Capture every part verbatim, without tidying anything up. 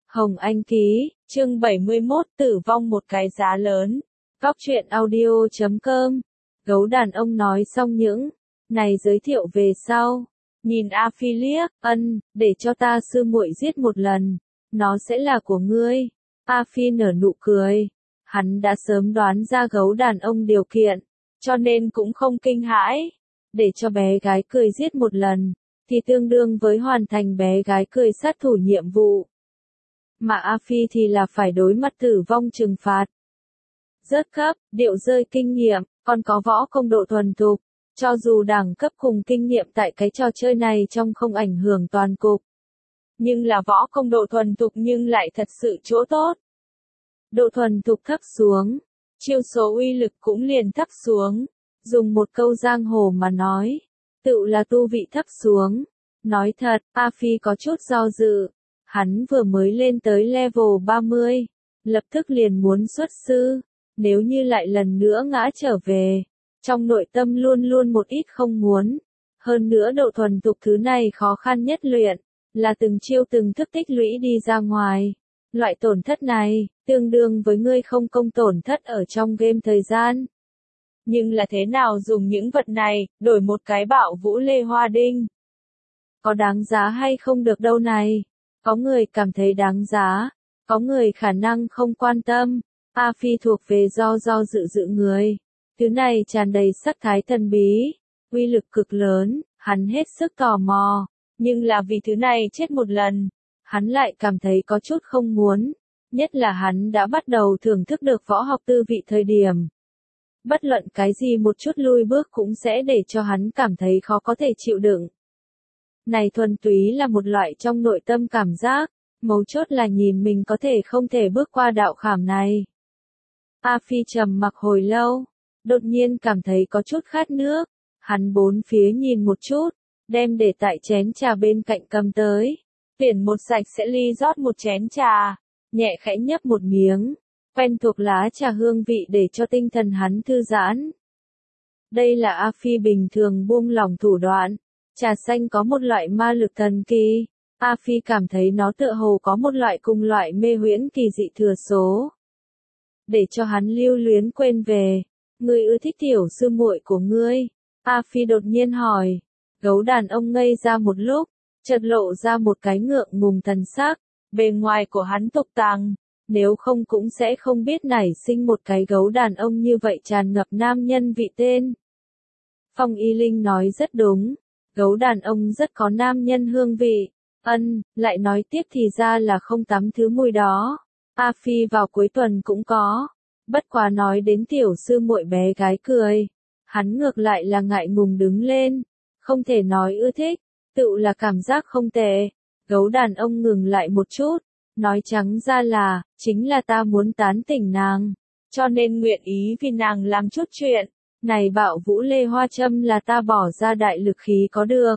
Hồng Anh ký, chương bảy mươi mốt tử vong một cái giá lớn. Góc truyện audio chấm com. Gấu đàn ông nói xong những này giới thiệu về sau. Nhìn A Phi liếc, ân, để cho ta sư muội giết một lần. Nó sẽ là của ngươi. A Phi nở nụ cười. Hắn đã sớm đoán ra gấu đàn ông điều kiện, cho nên cũng không kinh hãi. Để cho bé gái cười giết một lần, thì tương đương với hoàn thành bé gái cười sát thủ nhiệm vụ. Mà A Phi thì là phải đối mặt tử vong trừng phạt. Rớt cấp, điệu rơi kinh nghiệm, còn có võ công độ thuần thục. Cho dù đẳng cấp cùng kinh nghiệm tại cái trò chơi này trong không ảnh hưởng toàn cục. Nhưng là võ công độ thuần thục nhưng lại thật sự chỗ tốt. Độ thuần thục thấp xuống, chiêu số uy lực cũng liền thấp xuống. Dùng một câu giang hồ mà nói, tự là tu vị thấp xuống. Nói thật, A Phi có chút do dự. Hắn vừa mới lên tới level ba mươi, lập tức liền muốn xuất sư. Nếu như lại lần nữa ngã trở về, trong nội tâm luôn luôn một ít không muốn. Hơn nữa độ thuần thục thứ này khó khăn nhất luyện, là từng chiêu từng thức tích lũy đi ra ngoài. Loại tổn thất này, tương đương với ngươi không công tổn thất ở trong game thời gian. Nhưng là thế nào dùng những vật này, đổi một cái bạo vũ lê hoa đinh? Có đáng giá hay không được đâu này? Có người cảm thấy đáng giá, có người khả năng không quan tâm. A Phi thuộc về do do dự dự người. Thứ này tràn đầy sắc thái thần bí, uy lực cực lớn, hắn hết sức tò mò. Nhưng là vì thứ này chết một lần, hắn lại cảm thấy có chút không muốn. Nhất là hắn đã bắt đầu thưởng thức được võ học tư vị thời điểm. Bất luận cái gì một chút lui bước cũng sẽ để cho hắn cảm thấy khó có thể chịu đựng. Này thuần túy là một loại trong nội tâm cảm giác, mấu chốt là nhìn mình có thể không thể bước qua đạo khảm này. A Phi trầm mặc hồi lâu, đột nhiên cảm thấy có chút khát nước, hắn bốn phía nhìn một chút, đem để tại chén trà bên cạnh cầm tới, tuyển một sạch sẽ ly rót một chén trà, nhẹ khẽ nhấp một miếng, quen thuộc lá trà hương vị để cho tinh thần hắn thư giãn. Đây là A Phi bình thường buông lỏng thủ đoạn. Trà xanh có một loại ma lực thần kỳ, A Phi cảm thấy nó tựa hồ có một loại cùng loại mê huyễn kỳ dị thừa số. Để cho hắn lưu luyến quên về, ngươi ưa thích tiểu sư muội của ngươi? A Phi đột nhiên hỏi. Gấu đàn ông ngây ra một lúc, chợt lộ ra một cái ngượng ngùng thần sắc, bề ngoài của hắn tục tàng, nếu không cũng sẽ không biết nảy sinh một cái gấu đàn ông như vậy tràn ngập nam nhân vị tên. Phong Y Linh nói rất đúng. Gấu đàn ông rất có nam nhân hương vị. Ân, lại nói tiếp thì ra là không tắm thứ mùi đó. A Phi vào cuối tuần cũng có. Bất quá nói đến tiểu sư muội bé gái cười. Hắn ngược lại là ngại ngùng đứng lên. Không thể nói ưa thích, tự là cảm giác không tệ. Gấu đàn ông ngừng lại một chút. Nói trắng ra là, chính là ta muốn tán tỉnh nàng. Cho nên nguyện ý vì nàng làm chút chuyện. Này bạo vũ lê hoa châm là ta bỏ ra đại lực khí có được.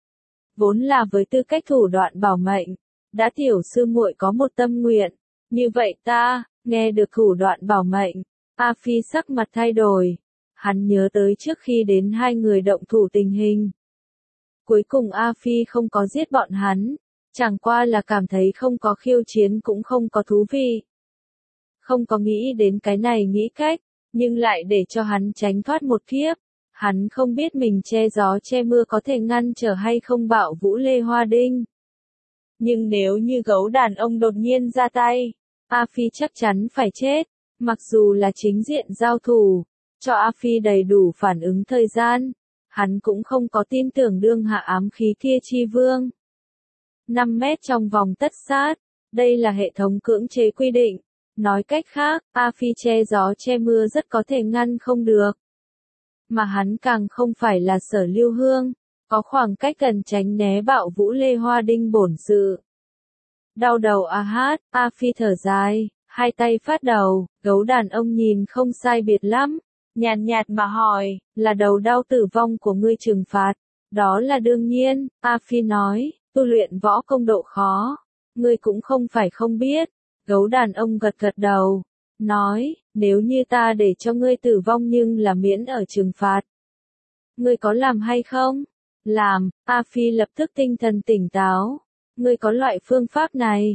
Vốn là với tư cách thủ đoạn bảo mệnh, đã tiểu sư muội có một tâm nguyện. Như vậy ta, nghe được thủ đoạn bảo mệnh, A Phi sắc mặt thay đổi. Hắn nhớ tới trước khi đến hai người động thủ tình hình. Cuối cùng A Phi không có giết bọn hắn, chẳng qua là cảm thấy không có khiêu chiến cũng không có thú vị. Không có nghĩ đến cái này nghĩ cách. Nhưng lại để cho hắn tránh thoát một kiếp. Hắn không biết mình che gió che mưa có thể ngăn trở hay không bạo vũ lê hoa đinh. Nhưng nếu như gấu đàn ông đột nhiên ra tay, A Phi chắc chắn phải chết. Mặc dù là chính diện giao thủ, cho A Phi đầy đủ phản ứng thời gian, hắn cũng không có tin tưởng đương hạ ám khí kia chi vương. năm mét trong vòng tất sát, đây là hệ thống cưỡng chế quy định. Nói cách khác, A Phi che gió che mưa rất có thể ngăn không được. Mà hắn càng không phải là Sở Lưu Hương, có khoảng cách cần tránh né bạo vũ lê hoa đinh bổn sự. Đau đầu a hát, A Phi thở dài, hai tay phát đầu, gấu đàn ông nhìn không sai biệt lắm, nhàn nhạt mà hỏi, là đầu đau tử vong của ngươi trừng phạt. Đó là đương nhiên, A Phi nói, tu luyện võ công độ khó, ngươi cũng không phải không biết. Gấu đàn ông gật gật đầu, nói, nếu như ta để cho ngươi tử vong nhưng là miễn ở trừng phạt. Ngươi có làm hay không? Làm, A Phi lập tức tinh thần tỉnh táo. Ngươi có loại phương pháp này.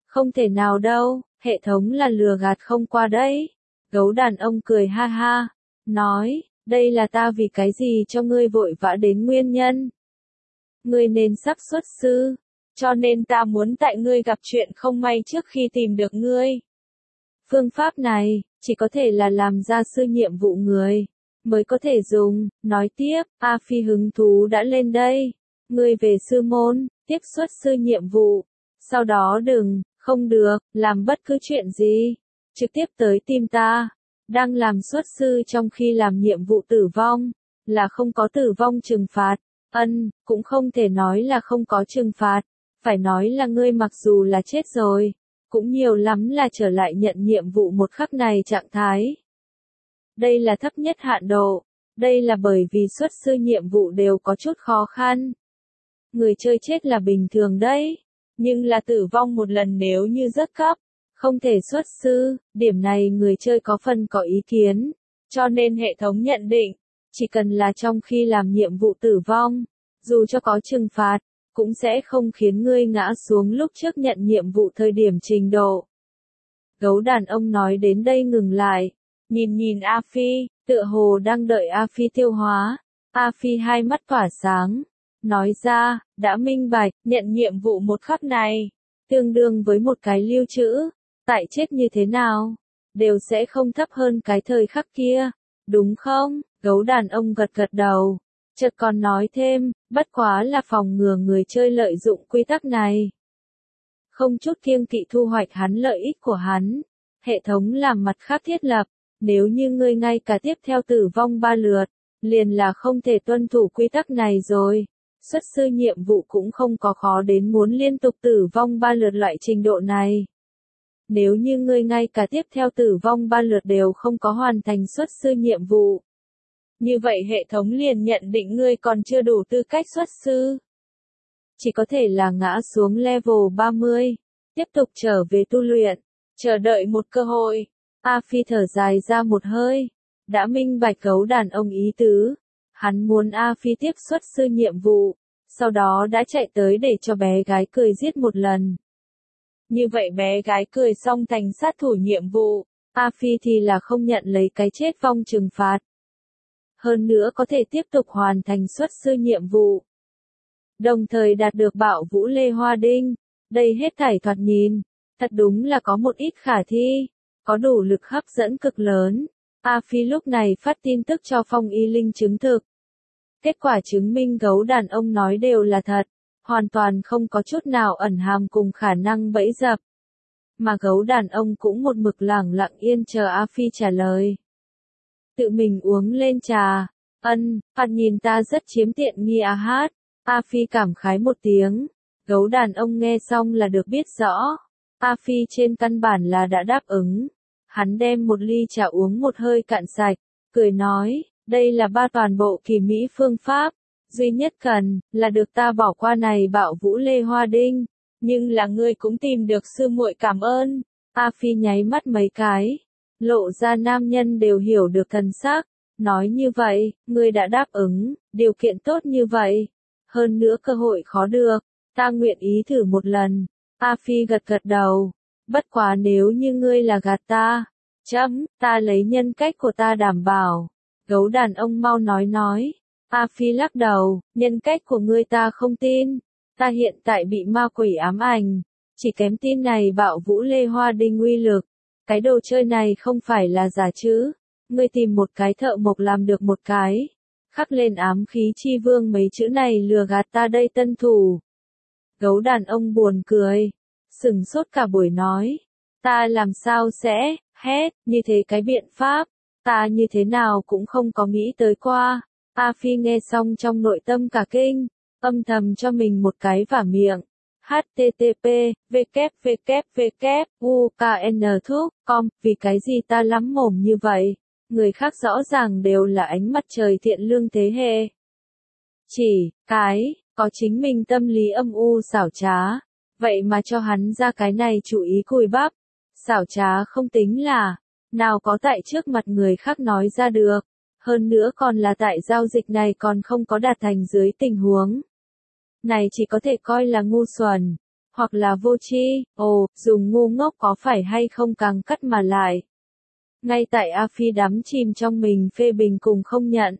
Không thể nào đâu, hệ thống là lừa gạt không qua đấy. Gấu đàn ông cười ha ha, nói, đây là ta vì cái gì cho ngươi vội vã đến nguyên nhân. Ngươi nên sắp xuất sư, cho nên ta muốn tại ngươi gặp chuyện không may trước khi tìm được ngươi. Phương pháp này, chỉ có thể là làm gia sư nhiệm vụ người, mới có thể dùng. Nói tiếp, A Phi hứng thú đã lên đây. Ngươi về sư môn, tiếp xuất sư nhiệm vụ. Sau đó đừng, không được, làm bất cứ chuyện gì. Trực tiếp tới tìm ta. Đang làm xuất sư trong khi làm nhiệm vụ tử vong, là không có tử vong trừng phạt. Ân, cũng không thể nói là không có trừng phạt. Phải nói là ngươi mặc dù là chết rồi, cũng nhiều lắm là trở lại nhận nhiệm vụ một khắc này trạng thái. Đây là thấp nhất hạn độ. Đây là bởi vì xuất sư nhiệm vụ đều có chút khó khăn. Người chơi chết là bình thường đấy. Nhưng là tử vong một lần nếu như rất cấp, không thể xuất sư, điểm này người chơi có phần có ý kiến. Cho nên hệ thống nhận định, chỉ cần là trong khi làm nhiệm vụ tử vong, dù cho có trừng phạt, cũng sẽ không khiến ngươi ngã xuống lúc trước nhận nhiệm vụ thời điểm trình độ. Gấu đàn ông nói đến đây ngừng lại, nhìn nhìn A Phi, tựa hồ đang đợi A Phi tiêu hóa. A Phi hai mắt tỏa sáng, nói ra, đã minh bạch, nhận nhiệm vụ một khắc này, tương đương với một cái lưu trữ, tại chết như thế nào, đều sẽ không thấp hơn cái thời khắc kia, đúng không? Gấu đàn ông gật gật đầu, chợt còn nói thêm, bất quá là phòng ngừa người chơi lợi dụng quy tắc này. Không chút kiêng kỵ thu hoạch hắn lợi ích của hắn, hệ thống làm mặt khác thiết lập, nếu như ngươi ngay cả tiếp theo tử vong ba lượt, liền là không thể tuân thủ quy tắc này rồi. Xuất sư nhiệm vụ cũng không có khó đến muốn liên tục tử vong ba lượt loại trình độ này. Nếu như ngươi ngay cả tiếp theo tử vong ba lượt đều không có hoàn thành xuất sư nhiệm vụ, như vậy hệ thống liền nhận định ngươi còn chưa đủ tư cách xuất sư. Chỉ có thể là ngã xuống level ba mươi, tiếp tục trở về tu luyện, chờ đợi một cơ hội. A Phi thở dài ra một hơi, đã minh bạch gấu đàn ông ý tứ. Hắn muốn A Phi tiếp xuất sư nhiệm vụ, sau đó đã chạy tới để cho bé gái cười giết một lần. Như vậy bé gái cười xong thành sát thủ nhiệm vụ, A Phi thì là không nhận lấy cái chết vong trừng phạt. Hơn nữa có thể tiếp tục hoàn thành xuất sư nhiệm vụ. Đồng thời đạt được bảo vũ Lê Hoa Đinh. Đây hết thảy thoạt nhìn, thật đúng là có một ít khả thi, có đủ lực hấp dẫn cực lớn. A Phi lúc này phát tin tức cho Phong Y Linh chứng thực. Kết quả chứng minh gấu đàn ông nói đều là thật, hoàn toàn không có chút nào ẩn hàm cùng khả năng bẫy dập. Mà gấu đàn ông cũng một mực lẳng lặng yên chờ A Phi trả lời. Tự mình uống lên trà, ân, phạt nhìn ta rất chiếm tiện nghi à hát. A Phi cảm khái một tiếng, gấu đàn ông nghe xong là được biết rõ. A Phi trên căn bản là đã đáp ứng. Hắn đem một ly trà uống một hơi cạn sạch, cười nói, đây là ba toàn bộ kỳ mỹ phương pháp, duy nhất cần, là được ta bỏ qua này bảo vũ Lê Hoa Đinh, nhưng là ngươi cũng tìm được sư muội cảm ơn. A Phi nháy mắt mấy cái, lộ ra nam nhân đều hiểu được thần sắc, nói như vậy, ngươi đã đáp ứng, điều kiện tốt như vậy, hơn nữa cơ hội khó được, ta nguyện ý thử một lần. A Phi gật gật đầu. Bất quá nếu như ngươi là gạt ta, chấm, ta lấy nhân cách của ta đảm bảo. Gấu đàn ông mau nói nói. A Phi lắc đầu, nhân cách của ngươi ta không tin. Ta hiện tại bị ma quỷ ám ảnh. Chỉ kém tin này bạo vũ Lê Hoa Đinh uy lực. Cái đồ chơi này không phải là giả chứ. Ngươi tìm một cái thợ mộc làm được một cái. Khắc lên ám khí chi vương mấy chữ này lừa gạt ta đây tân thủ. Gấu đàn ông buồn cười. Sừng sốt cả buổi nói, ta làm sao sẽ, hét, như thế cái biện pháp, ta như thế nào cũng không có nghĩ tới qua. A Phi nghe xong trong nội tâm cả kinh, âm thầm cho mình một cái vả miệng. H T T P, W W W, U K N thuốc, com, vì cái gì ta lắm mồm như vậy, người khác rõ ràng đều là ánh mặt trời thiện lương thế hệ. Chỉ, cái, có chính mình tâm lý âm u xảo trá. Vậy mà cho hắn ra cái này chủ ý cùi bắp, xảo trá không tính là, nào có tại trước mặt người khác nói ra được, hơn nữa còn là tại giao dịch này còn không có đạt thành dưới tình huống. Này chỉ có thể coi là ngu xuẩn, hoặc là vô tri, ồ, dùng ngu ngốc có phải hay không càng cắt mà lại. Ngay tại A Phi đắm chìm trong mình phê bình cùng không nhận.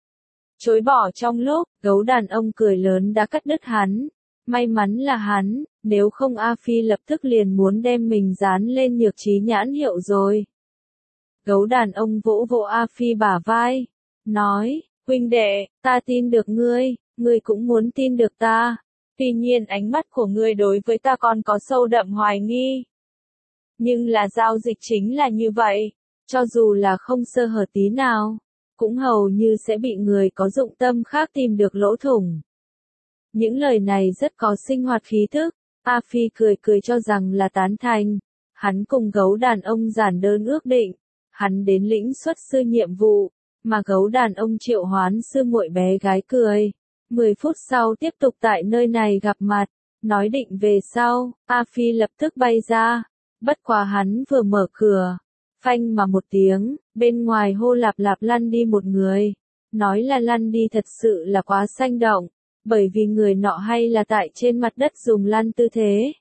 Chối bỏ trong lúc, gấu đàn ông cười lớn đã cắt đứt hắn. May mắn là hắn, nếu không A Phi lập tức liền muốn đem mình dán lên nhược trí nhãn hiệu rồi. Gấu đàn ông vỗ vỗ A Phi bả vai, nói, huynh đệ, ta tin được ngươi, ngươi cũng muốn tin được ta. Tuy nhiên ánh mắt của ngươi đối với ta còn có sâu đậm hoài nghi. Nhưng là giao dịch chính là như vậy, cho dù là không sơ hở tí nào, cũng hầu như sẽ bị người có dụng tâm khác tìm được lỗ thủng. Những lời này rất có sinh hoạt khí thức, A Phi cười cười cho rằng là tán thành. Hắn cùng gấu đàn ông giản đơn ước định, hắn đến lĩnh xuất sư nhiệm vụ, mà gấu đàn ông triệu hoán sư muội bé gái cười. Mười phút sau tiếp tục tại nơi này gặp mặt, nói định về sau, A Phi lập tức bay ra. Bất quá hắn vừa mở cửa, phanh mà một tiếng, bên ngoài hô lạp lạp lăn đi một người. Nói là lăn đi thật sự là quá sanh động, bởi vì người nọ hay là tại trên mặt đất dùng lăn tư thế.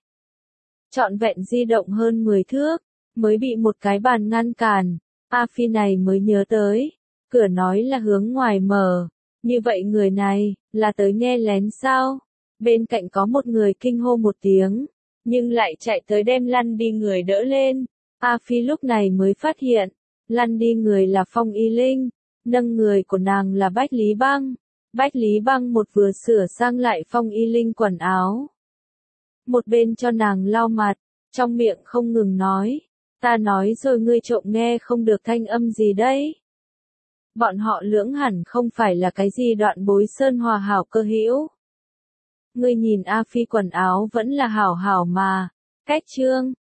Trọn vẹn di động hơn mười thước, mới bị một cái bàn ngăn cản. A Phi này mới nhớ tới, cửa nói là hướng ngoài mở. Như vậy người này, là tới nghe lén sao? Bên cạnh có một người kinh hô một tiếng, nhưng lại chạy tới đem lăn đi người đỡ lên. A Phi lúc này mới phát hiện, lăn đi người là Phong Y Linh, nâng người của nàng là Bách Lý Băng. Bách Lý Băng một vừa sửa sang lại Phong Y Linh quần áo, một bên cho nàng lau mặt, trong miệng không ngừng nói, ta nói rồi ngươi trộm nghe không được thanh âm gì đấy. Bọn họ lưỡng hẳn không phải là cái gì đoạn bối sơn hòa hảo cơ hữu. Ngươi nhìn A Phi quần áo vẫn là hảo hảo mà, cách trương,